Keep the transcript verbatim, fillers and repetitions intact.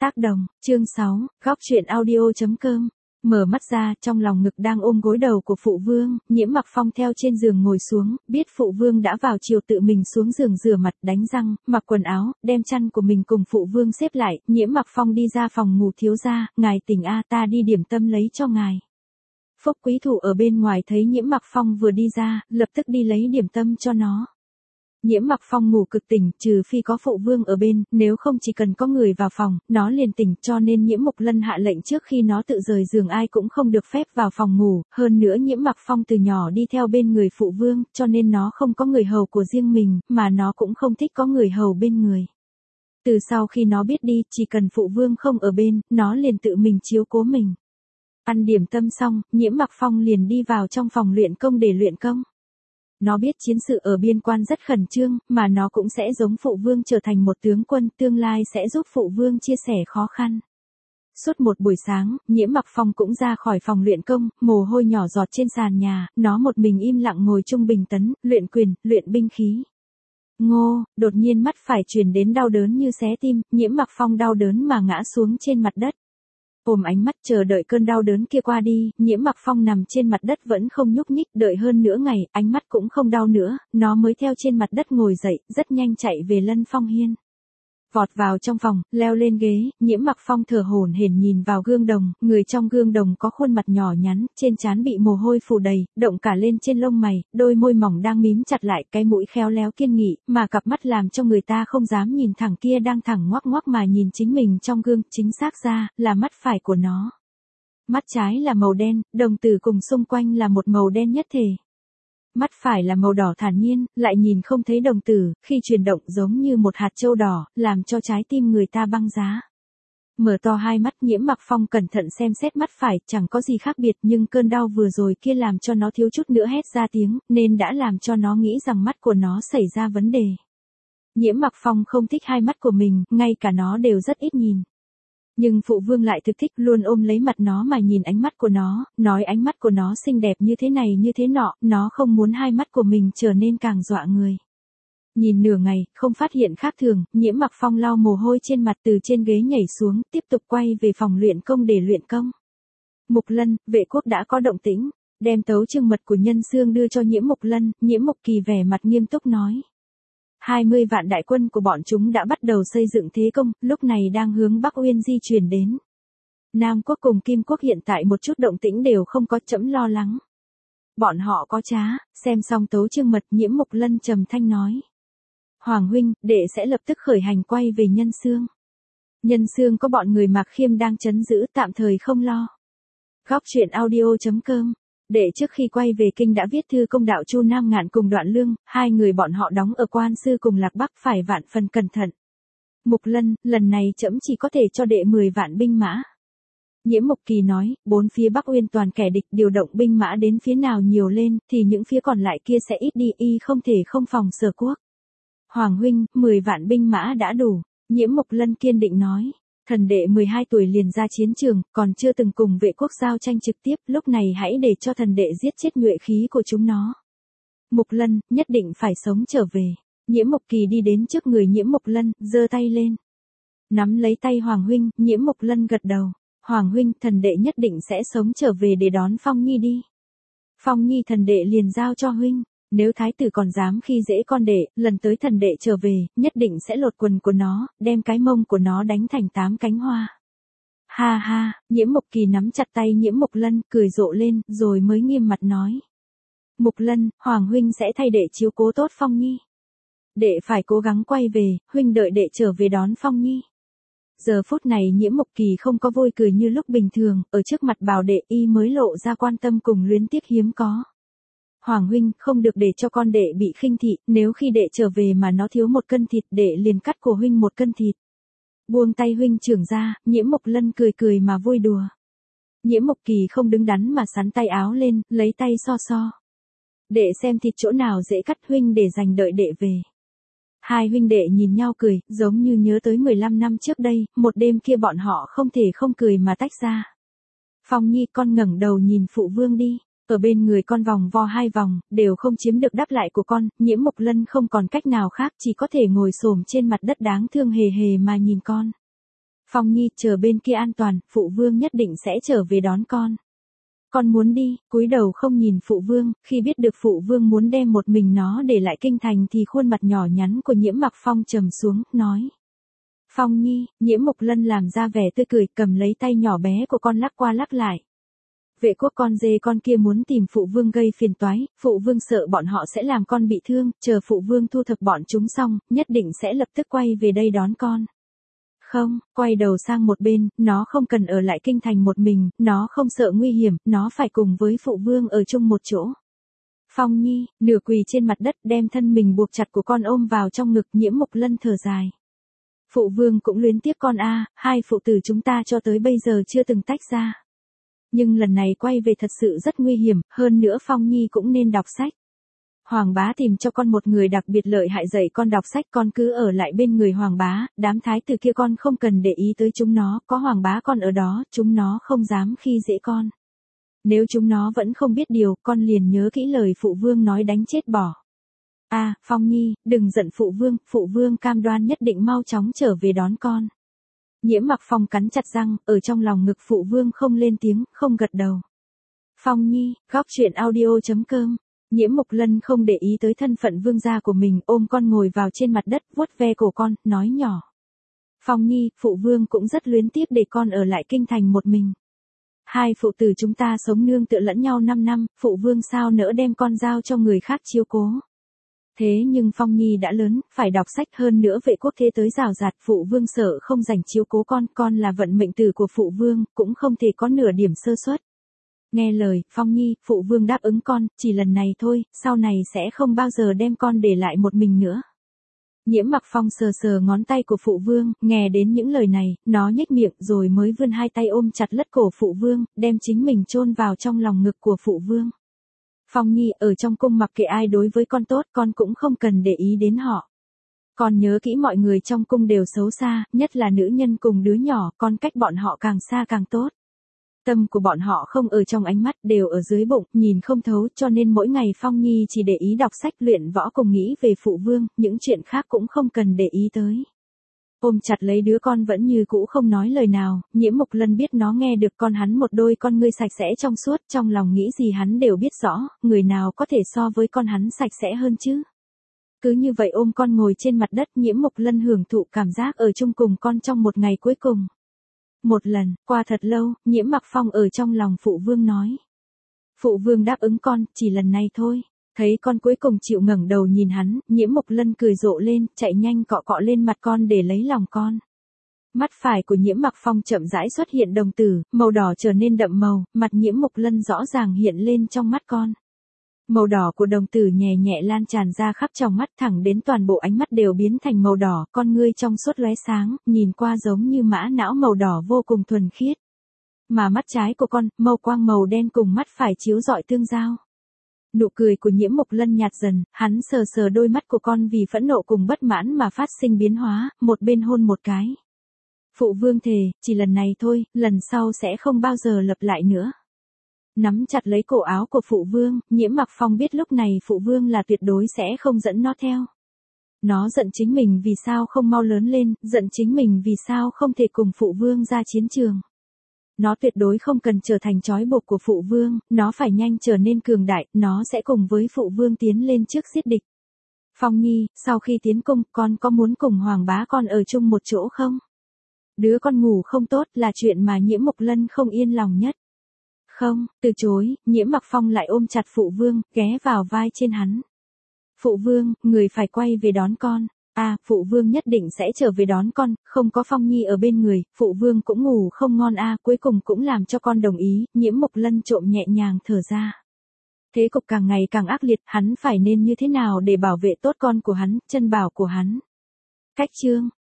Tác đồng, chương sáu, góc truyện audio.com. Mở mắt ra, trong lòng ngực đang ôm gối đầu của phụ vương, Nhiễm Mặc Phong theo trên giường ngồi xuống, biết phụ vương đã vào chiều tự mình xuống giường rửa mặt, đánh răng, mặc quần áo, đem chăn của mình cùng phụ vương xếp lại, Nhiễm Mặc Phong đi ra phòng ngủ. Thiếu gia, ngài tỉnh a, ta đi điểm tâm lấy cho ngài. Phúc Quý Thủ ở bên ngoài thấy Nhiễm Mặc Phong vừa đi ra, lập tức đi lấy điểm tâm cho nó. Nhiễm Mặc Phong ngủ cực tỉnh, trừ phi có phụ vương ở bên, nếu không chỉ cần có người vào phòng, nó liền tỉnh, cho nên Nhiễm Mục Lân hạ lệnh trước khi nó tự rời giường ai cũng không được phép vào phòng ngủ, hơn nữa Nhiễm Mặc Phong từ nhỏ đi theo bên người phụ vương, cho nên nó không có người hầu của riêng mình, mà nó cũng không thích có người hầu bên người. Từ sau khi nó biết đi, chỉ cần phụ vương không ở bên, nó liền tự mình chiếu cố mình. Ăn điểm tâm xong, Nhiễm Mặc Phong liền đi vào trong phòng luyện công để luyện công. Nó biết chiến sự ở biên quan rất khẩn trương, mà nó cũng sẽ giống phụ vương trở thành một tướng quân, tương lai sẽ giúp phụ vương chia sẻ khó khăn. Suốt một buổi sáng, Nhiễm Mặc Phong cũng ra khỏi phòng luyện công, mồ hôi nhỏ giọt trên sàn nhà, nó một mình im lặng ngồi trung bình tấn, luyện quyền, luyện binh khí. Ngô, đột nhiên mắt phải truyền đến đau đớn như xé tim, Nhiễm Mặc Phong đau đớn mà ngã xuống trên mặt đất. Ôm ánh mắt chờ đợi cơn đau đớn kia qua đi, Nhiễm Mặc Phong nằm trên mặt đất vẫn không nhúc nhích, đợi hơn nửa ngày, ánh mắt cũng không đau nữa, nó mới theo trên mặt đất ngồi dậy, rất nhanh chạy về Lân Phong Hiên. Vọt vào trong phòng, leo lên ghế, Nhiễm Mặc Phong thở hổn hển nhìn vào gương đồng, người trong gương đồng có khuôn mặt nhỏ nhắn, trên trán bị mồ hôi phủ đầy, động cả lên trên lông mày, đôi môi mỏng đang mím chặt lại, cái mũi khéo léo kiên nghị, mà cặp mắt làm cho người ta không dám nhìn thẳng kia đang thẳng ngoắc ngoắc mà nhìn chính mình trong gương, chính xác ra, là mắt phải của nó. Mắt trái là màu đen, đồng tử cùng xung quanh là một màu đen nhất thể. Mắt phải là màu đỏ thản nhiên, lại nhìn không thấy đồng tử, khi chuyển động giống như một hạt châu đỏ, làm cho trái tim người ta băng giá. Mở to hai mắt, Nhiễm Mặc Phong cẩn thận xem xét mắt phải, chẳng có gì khác biệt, nhưng cơn đau vừa rồi kia làm cho nó thiếu chút nữa hét ra tiếng, nên đã làm cho nó nghĩ rằng mắt của nó xảy ra vấn đề. Nhiễm Mặc Phong không thích hai mắt của mình, ngay cả nó đều rất ít nhìn. Nhưng phụ vương lại thực thích, luôn ôm lấy mặt nó mà nhìn ánh mắt của nó, nói ánh mắt của nó xinh đẹp như thế này như thế nọ, nó không muốn hai mắt của mình trở nên càng dọa người. Nhìn nửa ngày, không phát hiện khác thường, Nhiễm Mặc Phong lau mồ hôi trên mặt từ trên ghế nhảy xuống, tiếp tục quay về phòng luyện công để luyện công. Mục Lân, vệ quốc đã có động tĩnh, đem tấu chương mật của Nhân Xương đưa cho Nhiễm Mục Lân, Nhiễm Mục Kỳ vẻ mặt nghiêm túc nói. hai mươi vạn đại quân của bọn chúng đã bắt đầu xây dựng thế công, lúc này đang hướng Bắc Uyên di chuyển đến. Nam quốc cùng Kim quốc hiện tại một chút động tĩnh đều không có, chấm lo lắng. Bọn họ có trá, xem xong tấu chương mật, Nhiễm Mục Lân trầm thanh nói. Hoàng huynh, đệ sẽ lập tức khởi hành quay về Nhân Xương. Nhân Xương có bọn người Mạc Khiêm đang trấn giữ, tạm thời không lo. Góc truyện audio.com. Đệ trước khi quay về kinh đã viết thư công đạo Chu Nam Ngạn cùng Đoạn Lương, hai người bọn họ đóng ở Quan Sư cùng Lạc Bắc, phải vạn phần cẩn thận. Mục Lân, lần này trẫm chỉ có thể cho đệ mười vạn binh mã. Nhiễm Mục Kỳ nói, bốn phía Bắc Uyên toàn kẻ địch, điều động binh mã đến phía nào nhiều lên, thì những phía còn lại kia sẽ ít đi, y không thể không phòng Sở quốc. Hoàng huynh, mười vạn binh mã đã đủ, Nhiễm Mục Lân kiên định nói. Thần đệ mười hai tuổi liền ra chiến trường, còn chưa từng cùng vệ quốc giao tranh trực tiếp, lúc này hãy để cho thần đệ giết chết nhuệ khí của chúng nó. Mục Lân, nhất định phải sống trở về. Nhiễm Mục Kỳ đi đến trước người Nhiễm Mục Lân, giơ tay lên. Nắm lấy tay Hoàng huynh, Nhiễm Mục Lân gật đầu. Hoàng huynh, thần đệ nhất định sẽ sống trở về để đón Phong Nhi đi. Phong Nhi thần đệ liền giao cho huynh. Nếu thái tử còn dám khi dễ con đệ, lần tới thần đệ trở về, nhất định sẽ lột quần của nó, đem cái mông của nó đánh thành tám cánh hoa. Ha ha, Nhiễm Mục Kỳ nắm chặt tay Nhiễm Mục Lân, cười rộ lên, rồi mới nghiêm mặt nói. Mục Lân, Hoàng huynh sẽ thay đệ chiếu cố tốt Phong Nhi. Đệ phải cố gắng quay về, huynh đợi đệ trở về đón Phong Nhi. Giờ phút này Nhiễm Mục Kỳ không có vui cười như lúc bình thường, ở trước mặt bảo đệ y mới lộ ra quan tâm cùng luyến tiếc hiếm có. Hoàng huynh, không được để cho con đệ bị khinh thị, nếu khi đệ trở về mà nó thiếu một cân thịt, đệ liền cắt cổ huynh một cân thịt. Buông tay huynh trưởng ra, Nhiễm Mục Lân cười cười mà vui đùa. Nhiễm Mục Kỳ không đứng đắn mà sắn tay áo lên, lấy tay so so. Đệ xem thịt chỗ nào dễ cắt, huynh để dành đợi đệ về. Hai huynh đệ nhìn nhau cười, giống như nhớ tới mười lăm năm trước đây, một đêm kia bọn họ không thể không cười mà tách ra. Phong Nhi, con ngẩng đầu nhìn phụ vương đi. Ở bên người con vòng vo hai vòng, đều không chiếm được đáp lại của con, Nhiễm Mục Lân không còn cách nào khác, chỉ có thể ngồi xổm trên mặt đất đáng thương hề hề mà nhìn con. Phong Nhi, chờ bên kia an toàn, phụ vương nhất định sẽ trở về đón con. Con muốn đi, cúi đầu không nhìn phụ vương, khi biết được phụ vương muốn đem một mình nó để lại kinh thành thì khuôn mặt nhỏ nhắn của Nhiễm Mặc Phong trầm xuống, nói. Phong Nhi, Nhiễm Mộc Lân làm ra vẻ tươi cười, cầm lấy tay nhỏ bé của con lắc qua lắc lại. Vệ quốc con dê con kia muốn tìm phụ vương gây phiền toái, phụ vương sợ bọn họ sẽ làm con bị thương, chờ phụ vương thu thập bọn chúng xong, nhất định sẽ lập tức quay về đây đón con. Không, quay đầu sang một bên, nó không cần ở lại kinh thành một mình, nó không sợ nguy hiểm, nó phải cùng với phụ vương ở chung một chỗ. Phong Nhi, nửa quỳ trên mặt đất đem thân mình buộc chặt của con ôm vào trong ngực. Nhiễm Mộc Lân thở dài. Phụ vương cũng luyến tiếc con a, hai phụ tử chúng ta cho tới bây giờ chưa từng tách ra. Nhưng lần này quay về thật sự rất nguy hiểm, hơn nữa Phong Nhi cũng nên đọc sách. Hoàng bá tìm cho con một người đặc biệt lợi hại dạy con đọc sách, con cứ ở lại bên người hoàng bá, đám thái tử kia con không cần để ý tới chúng nó, có hoàng bá con ở đó, chúng nó không dám khi dễ con. Nếu chúng nó vẫn không biết điều, con liền nhớ kỹ lời phụ vương nói đánh chết bỏ. A, à, Phong Nhi, đừng giận phụ vương, phụ vương cam đoan nhất định mau chóng trở về đón con. Nhiễm Mặc Phong cắn chặt răng, ở trong lòng ngực phụ vương không lên tiếng, không gật đầu. Phong Nhi, góc truyện audio chấm com. Nhiễm Mộc Lân không để ý tới thân phận vương gia của mình, ôm con ngồi vào trên mặt đất, vuốt ve cổ con, nói nhỏ. Phong Nhi, phụ vương cũng rất luyến tiếc để con ở lại kinh thành một mình. Hai phụ tử chúng ta sống nương tựa lẫn nhau năm năm, phụ vương sao nỡ đem con giao cho người khác chiếu cố. Thế nhưng Phong Nhi đã lớn, phải đọc sách, hơn nữa vệ quốc thế tới rào rạt, phụ vương sợ không dành chiếu cố con, con là vận mệnh tử của phụ vương, cũng không thể có nửa điểm sơ suất. Nghe lời, Phong Nhi, phụ vương đáp ứng con, chỉ lần này thôi, sau này sẽ không bao giờ đem con để lại một mình nữa. Nhiễm Mặc Phong sờ sờ ngón tay của phụ vương, nghe đến những lời này, nó nhếch miệng rồi mới vươn hai tay ôm chặt lất cổ phụ vương, đem chính mình chôn vào trong lòng ngực của phụ vương. Phong Nhi, ở trong cung mặc kệ ai đối với con tốt, con cũng không cần để ý đến họ. Con nhớ kỹ mọi người trong cung đều xấu xa, nhất là nữ nhân cùng đứa nhỏ, con cách bọn họ càng xa càng tốt. Tâm của bọn họ không ở trong ánh mắt, đều ở dưới bụng, nhìn không thấu, cho nên mỗi ngày Phong Nhi chỉ để ý đọc sách, luyện võ cùng nghĩ về phụ vương, những chuyện khác cũng không cần để ý tới. Ôm chặt lấy đứa con vẫn như cũ không nói lời nào, Nhiễm Mộc Lân biết nó nghe được con hắn một đôi con ngươi sạch sẽ trong suốt, trong lòng nghĩ gì hắn đều biết rõ, người nào có thể so với con hắn sạch sẽ hơn chứ. Cứ như vậy ôm con ngồi trên mặt đất, Nhiễm Mộc Lân hưởng thụ cảm giác ở chung cùng con trong một ngày cuối cùng. Một lần, qua thật lâu, Nhiễm Mặc Phong ở trong lòng phụ vương nói. Phụ vương đáp ứng con, chỉ lần này thôi. Thấy con cuối cùng chịu ngẩng đầu nhìn hắn, Nhiễm Mộc Lân cười rộ lên, chạy nhanh cọ cọ lên mặt con để lấy lòng con. Mắt phải của Nhiễm Mặc Phong chậm rãi xuất hiện đồng tử, màu đỏ trở nên đậm màu, mặt Nhiễm Mộc Lân rõ ràng hiện lên trong mắt con. Màu đỏ của đồng tử nhẹ nhẹ lan tràn ra khắp trong mắt, thẳng đến toàn bộ ánh mắt đều biến thành màu đỏ, con ngươi trong suốt lóe sáng, nhìn qua giống như mã não màu đỏ vô cùng thuần khiết. Mà mắt trái của con, màu quang màu đen cùng mắt phải chiếu rọi tương giao. Nụ cười của Nhiễm Mộc Lân nhạt dần, hắn sờ sờ đôi mắt của con vì phẫn nộ cùng bất mãn mà phát sinh biến hóa, một bên hôn một cái. Phụ vương thề, chỉ lần này thôi, lần sau sẽ không bao giờ lặp lại nữa. Nắm chặt lấy cổ áo của phụ vương, Nhiễm Mặc Phong biết lúc này phụ vương là tuyệt đối sẽ không dẫn nó theo. Nó giận chính mình vì sao không mau lớn lên, giận chính mình vì sao không thể cùng phụ vương ra chiến trường. Nó tuyệt đối không cần trở thành trói buộc của phụ vương, nó phải nhanh trở nên cường đại, nó sẽ cùng với phụ vương tiến lên trước giết địch. Phong Nhi, sau khi tiến cung, con có muốn cùng hoàng bá con ở chung một chỗ không? Đứa con ngủ không tốt là chuyện mà Nhiễm Mộc Lân không yên lòng nhất. Không, từ chối, Nhiễm Mặc Phong lại ôm chặt phụ vương, ghé vào vai trên hắn. Phụ vương, người phải quay về đón con. À, phụ vương nhất định sẽ trở về đón con, không có Phong Nhi ở bên người, phụ vương cũng ngủ không ngon a, à, cuối cùng cũng làm cho con đồng ý, Nhiễm Mộc Lân trộm nhẹ nhàng thở ra. Thế cục càng ngày càng ác liệt, hắn phải nên như thế nào để bảo vệ tốt con của hắn, chân bảo của hắn. Cách chương